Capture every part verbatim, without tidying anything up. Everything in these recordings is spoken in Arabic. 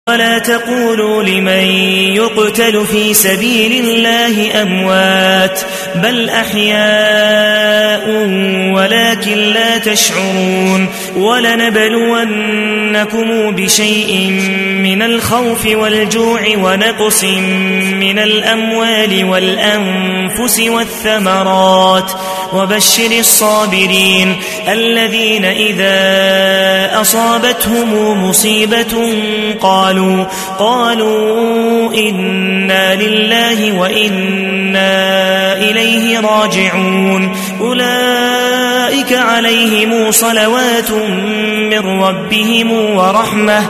ولا تقولوا لمن يقتل في سبيل الله أموات بل أحياء ولكن لا تشعرون ولنبلونكم بشيء من الخوف والجوع ونقص من الأموال والأنفس والثمرات وبشر الصابرين الذين إذا أصابتهم مصيبة قالوا قالوا إنا لله وإنا إليه راجعون أولئك عليهم صلوات من ربهم ورحمة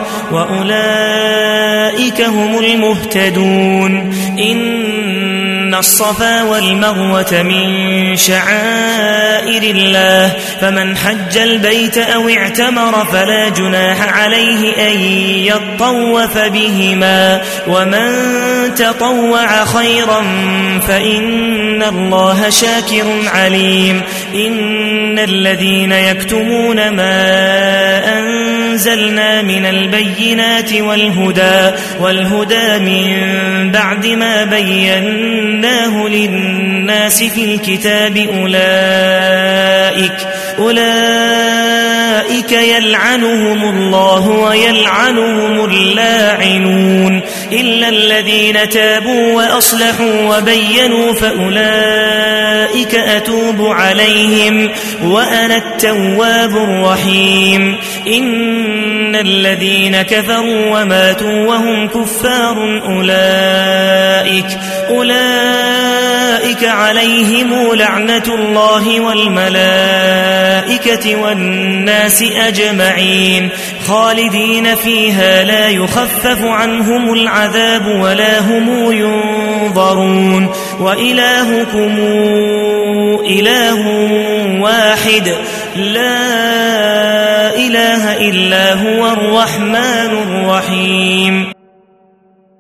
وأولئك هم المهتدون إن الصفا والمروة من شعائر الله فمن حج البيت أو اعتمر فلا جناح عليه أن يطوف بهما ومن تطوع خيرا فإن الله شاكر عليم إن الذين يكتمون ما أنزلنا من البينات والهدى والهدى من بعد ما بيناه للناس في الكتاب أولئك أولئك يلعنهم الله ويلعنهم اللاعنون إلا الذين تابوا وأصلحوا وبينوا فأولئك أتوب عليهم وأنا التواب الرحيم إن الذين كفروا وماتوا وهم كفار أولئك أولئك عليهم لعنة الله والملائكة والناس أجمعين خالدين فيها لا يخفف عنهم العذاب ولا هم ينظرون وإلهكم إله واحد لا إله إلا هو الرحمن الرحيم.